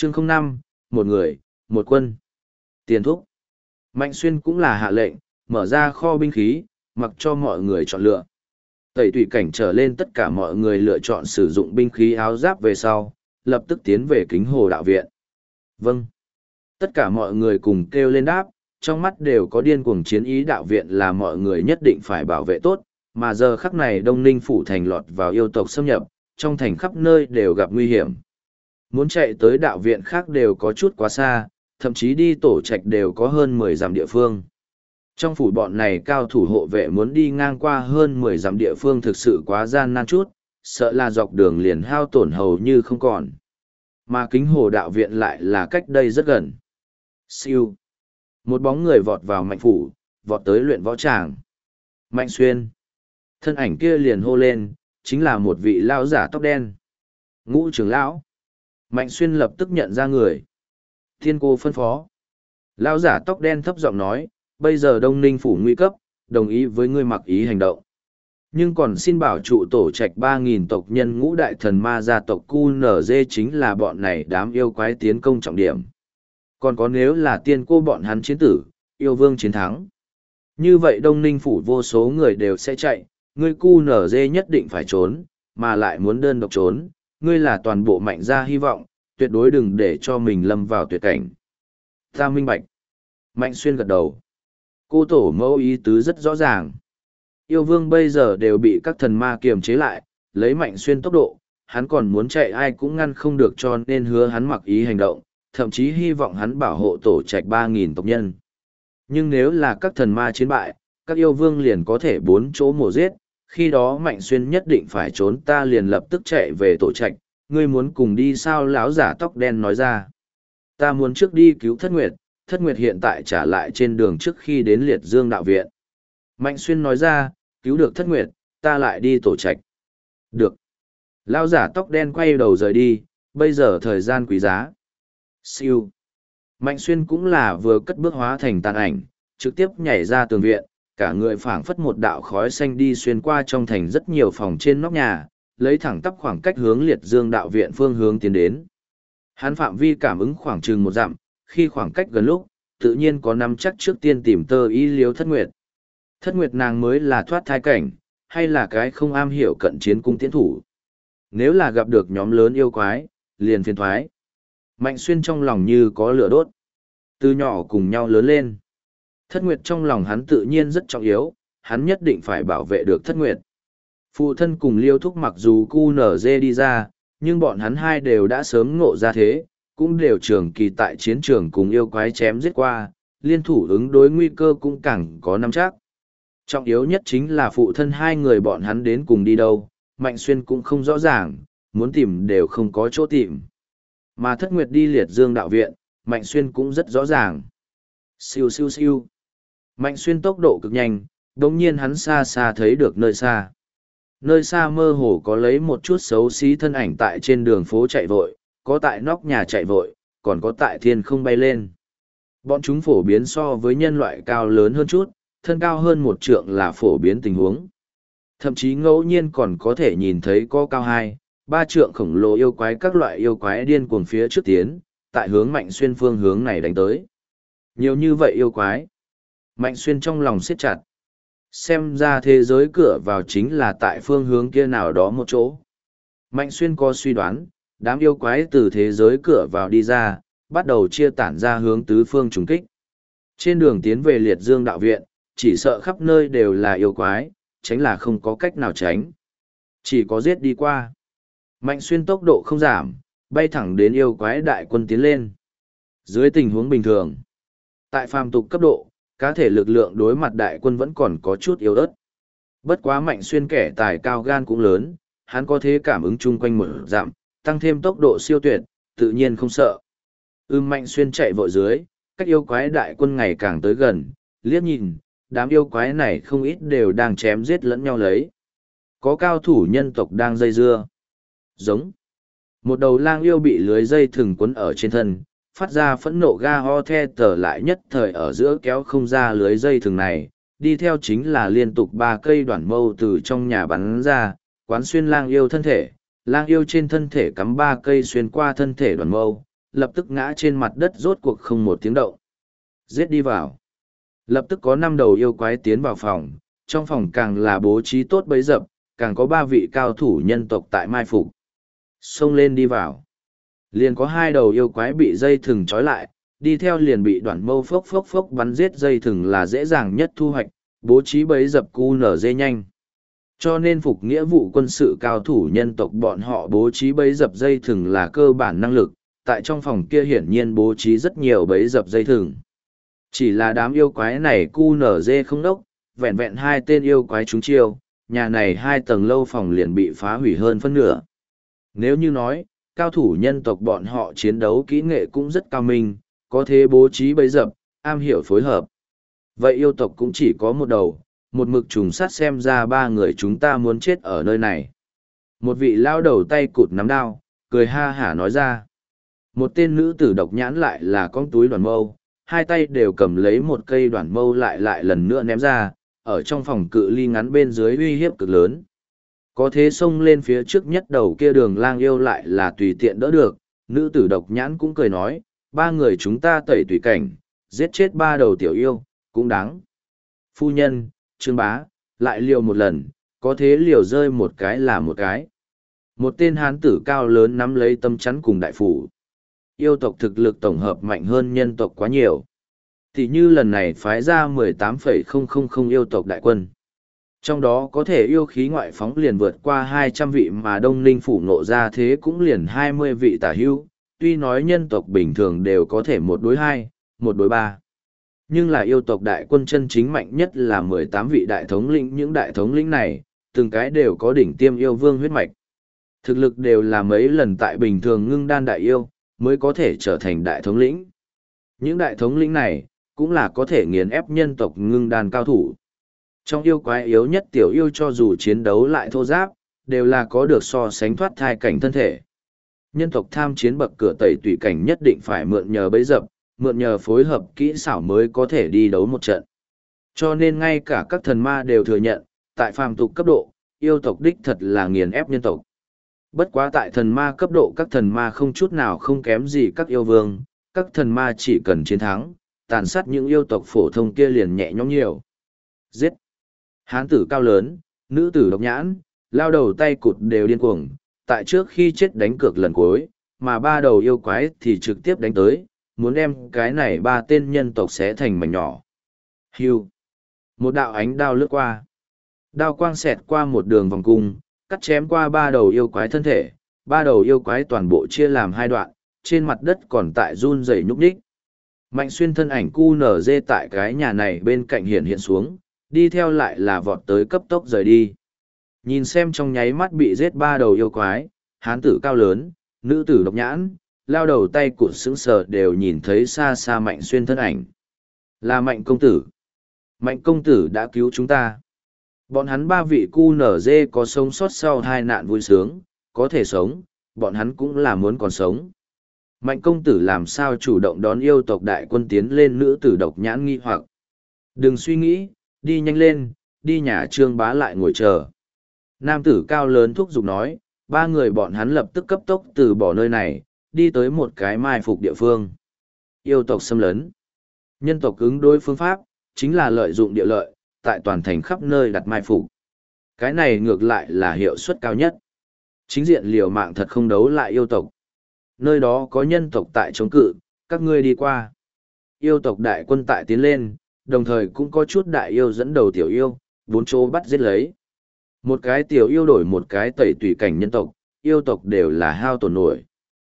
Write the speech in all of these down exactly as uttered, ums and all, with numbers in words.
Chương không năm, một người, một quân. Tiền thúc. Mạnh Xuyên cũng là hạ lệnh, mở ra kho binh khí, mặc cho mọi người chọn lựa. Tẩy tùy cảnh trở lên tất cả mọi người lựa chọn sử dụng binh khí áo giáp về sau, lập tức tiến về kính hồ đạo viện. Vâng. Tất cả mọi người cùng kêu lên đáp, trong mắt đều có điên cuồng chiến ý. Đạo viện là mọi người nhất định phải bảo vệ tốt, mà giờ khắc này Đông Ninh phủ thành lọt vào yêu tộc xâm nhập, trong thành khắp nơi đều gặp nguy hiểm. Muốn chạy tới đạo viện khác đều có chút quá xa, thậm chí đi tổ trạch đều có hơn mười dặm địa phương. Trong phủ bọn này cao thủ hộ vệ muốn đi ngang qua hơn mười dặm địa phương thực sự quá gian nan chút, sợ là dọc đường liền hao tổn hầu như không còn. Mà kính hồ đạo viện lại là cách đây rất gần. Siêu. Một bóng người vọt vào Mạnh phủ, vọt tới luyện võ tràng. Mạnh Xuyên. Thân ảnh kia liền hô lên, chính là một vị lão giả tóc đen. Ngũ trưởng lão. Mạnh Xuyên lập tức nhận ra người. Thiên cô phân phó. Lão giả tóc đen thấp giọng nói, bây giờ Đông Ninh phủ nguy cấp, đồng ý với ngươi mặc ý hành động. Nhưng còn xin bảo trụ tổ trạch ba nghìn tộc nhân ngũ đại thần ma gia tộc Q N G chính là bọn này đám yêu quái tiến công trọng điểm. Còn có nếu là tiên cô bọn hắn chiến tử, yêu vương chiến thắng. Như vậy Đông Ninh phủ vô số người đều sẽ chạy, ngươi Q N G nhất định phải trốn, mà lại muốn đơn độc trốn, ngươi là toàn bộ mạnh gia hy vọng, tuyệt đối đừng để cho mình lâm vào tuyệt cảnh. Ta minh bạch. Mạnh Xuyên gật đầu. Cô tổ mẫu ý tứ rất rõ ràng. Yêu vương bây giờ đều bị các thần ma kiềm chế lại, lấy Mạnh Xuyên tốc độ, hắn còn muốn chạy ai cũng ngăn không được, cho nên hứa hắn mặc ý hành động, thậm chí hy vọng hắn bảo hộ tổ trạch ba nghìn tộc nhân. Nhưng nếu là các thần ma chiến bại, các yêu vương liền có thể bốn chỗ mổ giết, khi đó Mạnh Xuyên nhất định phải trốn, ta liền lập tức chạy về tổ trạch, ngươi muốn cùng đi sao? Lão giả tóc đen nói ra. Ta muốn trước đi cứu Thất Nguyệt, Thất Nguyệt hiện tại trả lại trên đường trước khi đến Liệt Dương đạo viện. Mạnh Xuyên nói ra, cứu được Thất Nguyệt, ta lại đi tổ trạch. Được. Lão giả tóc đen quay đầu rời đi, bây giờ thời gian quý giá. Siêu. Mạnh Xuyên cũng là vừa cất bước hóa thành tàn ảnh, trực tiếp nhảy ra tường viện, cả người phảng phất một đạo khói xanh đi xuyên qua trong thành rất nhiều phòng trên nóc nhà, lấy thẳng tắp khoảng cách hướng Liệt Dương đạo viện phương hướng tiến đến. Hắn phạm vi cảm ứng khoảng chừng một dặm, khi khoảng cách gần lúc, tự nhiên có nắm chắc trước tiên tìm tơ y liếu Thất Nguyệt. Thất Nguyệt nàng mới là thoát thai cảnh, hay là cái không am hiểu cận chiến cung tiến thủ. Nếu là gặp được nhóm lớn yêu quái, liền phiền thoái. Mạnh Xuyên trong lòng như có lửa đốt. Từ nhỏ cùng nhau lớn lên. Thất Nguyệt trong lòng hắn tự nhiên rất trọng yếu, hắn nhất định phải bảo vệ được Thất Nguyệt. Phụ thân cùng Liêu Thúc mặc dù Q N G đi ra, nhưng bọn hắn hai đều đã sớm ngộ ra thế, cũng đều trường kỳ tại chiến trường cùng yêu quái chém giết qua, liên thủ ứng đối nguy cơ cũng càng có nắm chắc. Trọng yếu nhất chính là phụ thân hai người bọn hắn đến cùng đi đâu, Mạnh Xuyên cũng không rõ ràng, muốn tìm đều không có chỗ tìm. Mà Thất Nguyệt đi Liệt Dương đạo viện, Mạnh Xuyên cũng rất rõ ràng. Siêu siêu siêu. Mạnh Xuyên tốc độ cực nhanh, đồng nhiên hắn xa xa thấy được nơi xa. Nơi xa mơ hồ có lấy một chút xấu xí thân ảnh tại trên đường phố chạy vội, có tại nóc nhà chạy vội, còn có tại thiên không bay lên. Bọn chúng phổ biến so với nhân loại cao lớn hơn chút, thân cao hơn một trượng là phổ biến tình huống. Thậm chí ngẫu nhiên còn có thể nhìn thấy có cao hai, ba trượng khổng lồ yêu quái, các loại yêu quái điên cuồng phía trước tiến, tại hướng Mạnh Xuyên phương hướng này đánh tới. Nhiều như vậy yêu quái. Mạnh Xuyên trong lòng siết chặt. Xem ra thế giới cửa vào chính là tại phương hướng kia nào đó một chỗ. Mạnh Xuyên có suy đoán, đám yêu quái từ thế giới cửa vào đi ra, bắt đầu chia tản ra hướng tứ phương trùng kích. Trên đường tiến về Liệt Dương đạo viện, chỉ sợ khắp nơi đều là yêu quái, tránh là không có cách nào tránh. Chỉ có giết đi qua. Mạnh Xuyên tốc độ không giảm, bay thẳng đến yêu quái đại quân tiến lên. Dưới tình huống bình thường, tại phàm tục cấp độ, cá thể lực lượng đối mặt đại quân vẫn còn có chút yếu ớt. Bất quá Mạnh Xuyên kẻ tài cao gan cũng lớn, hắn có thế cảm ứng chung quanh một dặm, tăng thêm tốc độ siêu tuyệt, tự nhiên không sợ. Ưm Mạnh Xuyên chạy vội dưới, cách yêu quái đại quân ngày càng tới gần, liếc nhìn, đám yêu quái này không ít đều đang chém giết lẫn nhau lấy. Có cao thủ nhân tộc đang dây dưa. Giống. Một đầu lang yêu bị lưới dây thừng quấn ở trên thân, phát ra phẫn nộ ga ho the tờ lại nhất thời ở giữa kéo không ra lưới dây thừng này, đi theo chính là liên tục ba cây đoạn mâu từ trong nhà bắn ra, quán xuyên lang yêu thân thể, lang yêu trên thân thể cắm ba cây xuyên qua thân thể đoạn mâu, lập tức ngã trên mặt đất rốt cuộc không một tiếng động. Giết đi vào. Lập tức có năm đầu yêu quái tiến vào phòng, trong phòng càng là bố trí tốt bấy dập, càng có ba vị cao thủ nhân tộc tại mai phục. Xông lên đi vào. Liền có hai đầu yêu quái bị dây thừng trói lại, đi theo liền bị đoạn mâu phốc phốc phốc bắn giết. Dây thừng là dễ dàng nhất thu hoạch, bố trí bấy dập cu nở dê nhanh. Cho nên phục nghĩa vụ quân sự cao thủ nhân tộc bọn họ bố trí bấy dập dây thừng là cơ bản năng lực, tại trong phòng kia hiển nhiên bố trí rất nhiều bấy dập dây thừng. Chỉ là đám yêu quái này cu nở dê không đốc, vẹn vẹn hai tên yêu quái trúng chiêu, nhà này hai tầng lâu phòng liền bị phá hủy hơn phân nửa. Nếu như nói, cao thủ nhân tộc bọn họ chiến đấu kỹ nghệ cũng rất cao minh, có thế bố trí bấy dập, am hiểu phối hợp. Vậy yêu tộc cũng chỉ có một đầu, một mực trùng sát xem ra ba người chúng ta muốn chết ở nơi này. Một vị lao đầu tay cụt nắm đao, cười ha hả nói ra. Một tên nữ tử độc nhãn lại là con túi đoàn mâu, hai tay đều cầm lấy một cây đoàn mâu lại lại lần nữa ném ra, ở trong phòng cự ly ngắn bên dưới uy hiếp cực lớn. Có thế xông lên phía trước nhất đầu kia đường lang yêu lại là tùy tiện đỡ được, nữ tử độc nhãn cũng cười nói, ba người chúng ta tẩy tùy cảnh, giết chết ba đầu tiểu yêu, cũng đáng. Phu nhân, Trương Bá, lại liều một lần, có thế liều rơi một cái là một cái. Một tên hán tử cao lớn nắm lấy tâm chắn cùng đại phủ. Yêu tộc thực lực tổng hợp mạnh hơn nhân tộc quá nhiều. Thì như lần này phái ra mười tám phẩy không không không yêu tộc đại quân. Trong đó có thể yêu khí ngoại phóng liền vượt qua hai trăm vị mà Đông Ninh phủ nộ ra thế cũng liền hai mươi vị tả hưu. Tuy nói nhân tộc bình thường đều có thể một đối hai, một đối ba. Nhưng là yêu tộc đại quân chân chính mạnh nhất là mười tám vị đại thống lĩnh. Những đại thống lĩnh này, từng cái đều có đỉnh tiêm yêu vương huyết mạch. Thực lực đều là mấy lần tại bình thường ngưng đan đại yêu, mới có thể trở thành đại thống lĩnh. Những đại thống lĩnh này, cũng là có thể nghiền ép nhân tộc ngưng đan cao thủ. Trong yêu quái yếu nhất tiểu yêu cho dù chiến đấu lại thô giáp, đều là có được so sánh thoát thai cảnh thân thể. Nhân tộc tham chiến bậc cửa tẩy tùy cảnh nhất định phải mượn nhờ bấy dập, mượn nhờ phối hợp kỹ xảo mới có thể đi đấu một trận. Cho nên ngay cả các thần ma đều thừa nhận, tại phàm tục cấp độ, yêu tộc đích thật là nghiền ép nhân tộc. Bất quá tại thần ma cấp độ các thần ma không chút nào không kém gì các yêu vương, các thần ma chỉ cần chiến thắng, tàn sát những yêu tộc phổ thông kia liền nhẹ nhõm nhiều. Giết! Hán tử cao lớn, nữ tử độc nhãn, lao đầu tay cụt đều điên cuồng, tại trước khi chết đánh cược lần cuối, mà ba đầu yêu quái thì trực tiếp đánh tới, muốn đem cái này ba tên nhân tộc xé thành mảnh nhỏ. Hưu! Một đạo ánh đao lướt qua. Đao quang xẹt qua một đường vòng cung, cắt chém qua ba đầu yêu quái thân thể, ba đầu yêu quái toàn bộ chia làm hai đoạn, trên mặt đất còn tại run rẩy nhúc nhích. Mạnh Xuyên thân ảnh cu nở dê tại cái nhà này bên cạnh hiện hiện xuống, đi theo lại là vọt tới cấp tốc rời đi. Nhìn xem trong nháy mắt bị giết ba đầu yêu quái, hán tử cao lớn, nữ tử độc nhãn, lao đầu tay cụt sững sờ đều nhìn thấy xa xa Mạnh Xuyên thân ảnh. Là Mạnh công tử. Mạnh công tử đã cứu chúng ta. Bọn hắn ba vị cu nở dê có sống sót sau hai nạn vui sướng, có thể sống, bọn hắn cũng là muốn còn sống. Mạnh công tử làm sao chủ động đón yêu tộc đại quân tiến lên, nữ tử độc nhãn nghi hoặc. Đừng suy nghĩ, đi nhanh lên, đi nhà Trương Bá lại ngồi chờ. Nam tử cao lớn thúc giục nói, ba người bọn hắn lập tức cấp tốc từ bỏ nơi này, đi tới một cái mai phục địa phương. Yêu tộc xâm lấn. Nhân tộc ứng đối phương pháp, chính là lợi dụng địa lợi, tại toàn thành khắp nơi đặt mai phục. Cái này ngược lại là hiệu suất cao nhất. Chính diện liều mạng thật không đấu lại yêu tộc. Nơi đó có nhân tộc tại chống cự, các ngươi đi qua. Yêu tộc đại quân tại tiến lên, đồng thời cũng có chút đại yêu dẫn đầu tiểu yêu, bốn chỗ bắt giết lấy. Một cái tiểu yêu đổi một cái tẩy tùy cảnh nhân tộc, yêu tộc đều là hao tổn nổi.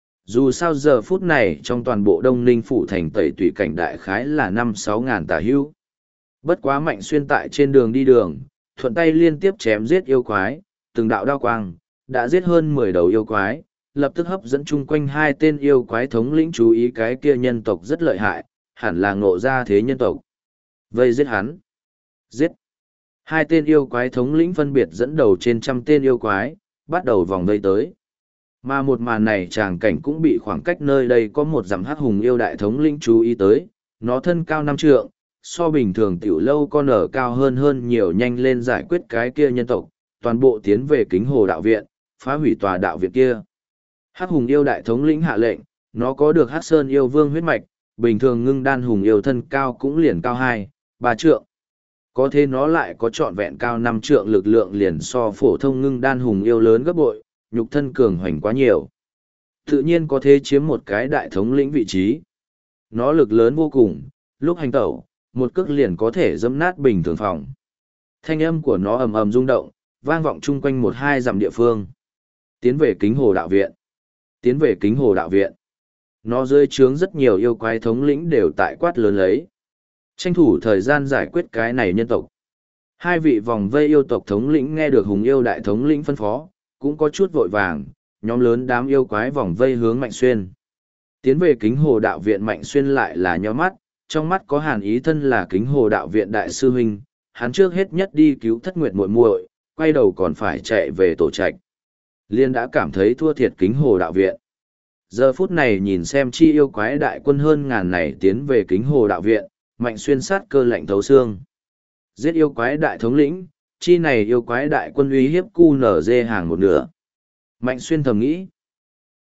Dù sao giờ phút này trong toàn bộ Đông Ninh phủ thành tẩy tùy cảnh đại khái là năm sáu ngàn tả hưu. Bất quá Mạnh Xuyên tại trên đường đi đường, thuận tay liên tiếp chém giết yêu quái, từng đạo đao quang, đã giết hơn mười đầu yêu quái, lập tức hấp dẫn chung quanh hai tên yêu quái thống lĩnh chú ý cái kia nhân tộc rất lợi hại, hẳn là ngộ ra thế nhân tộc. Vây giết hắn. Giết. Hai tên yêu quái thống lĩnh phân biệt dẫn đầu trên trăm tên yêu quái, bắt đầu vòng vây tới. Mà một màn này tràng cảnh cũng bị khoảng cách nơi đây có một dặm hắc hùng yêu đại thống lĩnh chú ý tới, nó thân cao năm trượng, so bình thường tiểu lâu con ở cao hơn hơn nhiều, nhanh lên giải quyết cái kia nhân tộc, toàn bộ tiến về Kính Hồ đạo viện, phá hủy tòa đạo viện kia. Hắc hùng yêu đại thống lĩnh hạ lệnh, nó có được Hắc Sơn yêu vương huyết mạch, bình thường ngưng đan hùng yêu thân cao cũng liền cao hai, ba trượng. Có thế nó lại có trọn vẹn cao năm trượng lực lượng liền so phổ thông ngưng đan hùng yêu lớn gấp bội, nhục thân cường hoành quá nhiều. Tự nhiên có thế chiếm một cái đại thống lĩnh vị trí. Nó lực lớn vô cùng, lúc hành tẩu, một cước liền có thể dẫm nát bình thường phòng. Thanh âm của nó ầm ầm rung động, vang vọng chung quanh một hai dặm địa phương. Tiến về kính hồ đạo viện. Tiến về kính hồ đạo viện. Nó rơi trướng rất nhiều yêu quái thống lĩnh đều tại quát lớn lấy. Tranh thủ thời gian giải quyết cái này nhân tộc. Hai vị vòng vây yêu tộc thống lĩnh nghe được hùng yêu đại thống lĩnh phân phó, cũng có chút vội vàng, nhóm lớn đám yêu quái vòng vây hướng Mạnh Xuyên. Tiến về kính hồ đạo viện Mạnh Xuyên lại là nhó mắt, trong mắt có hàn ý thân là kính hồ đạo viện đại sư huynh, hắn trước hết nhất đi cứu thất nguyệt muội muội, quay đầu còn phải chạy về tổ trạch. Liên đã cảm thấy thua thiệt kính hồ đạo viện. Giờ phút này nhìn xem chi yêu quái đại quân hơn ngàn này tiến về kính hồ đạo viện, Mạnh Xuyên sát cơ lạnh thấu xương. Giết yêu quái đại thống lĩnh, chi này yêu quái đại quân uy hiếp cu nở dê hàng một nửa. Mạnh Xuyên thầm nghĩ.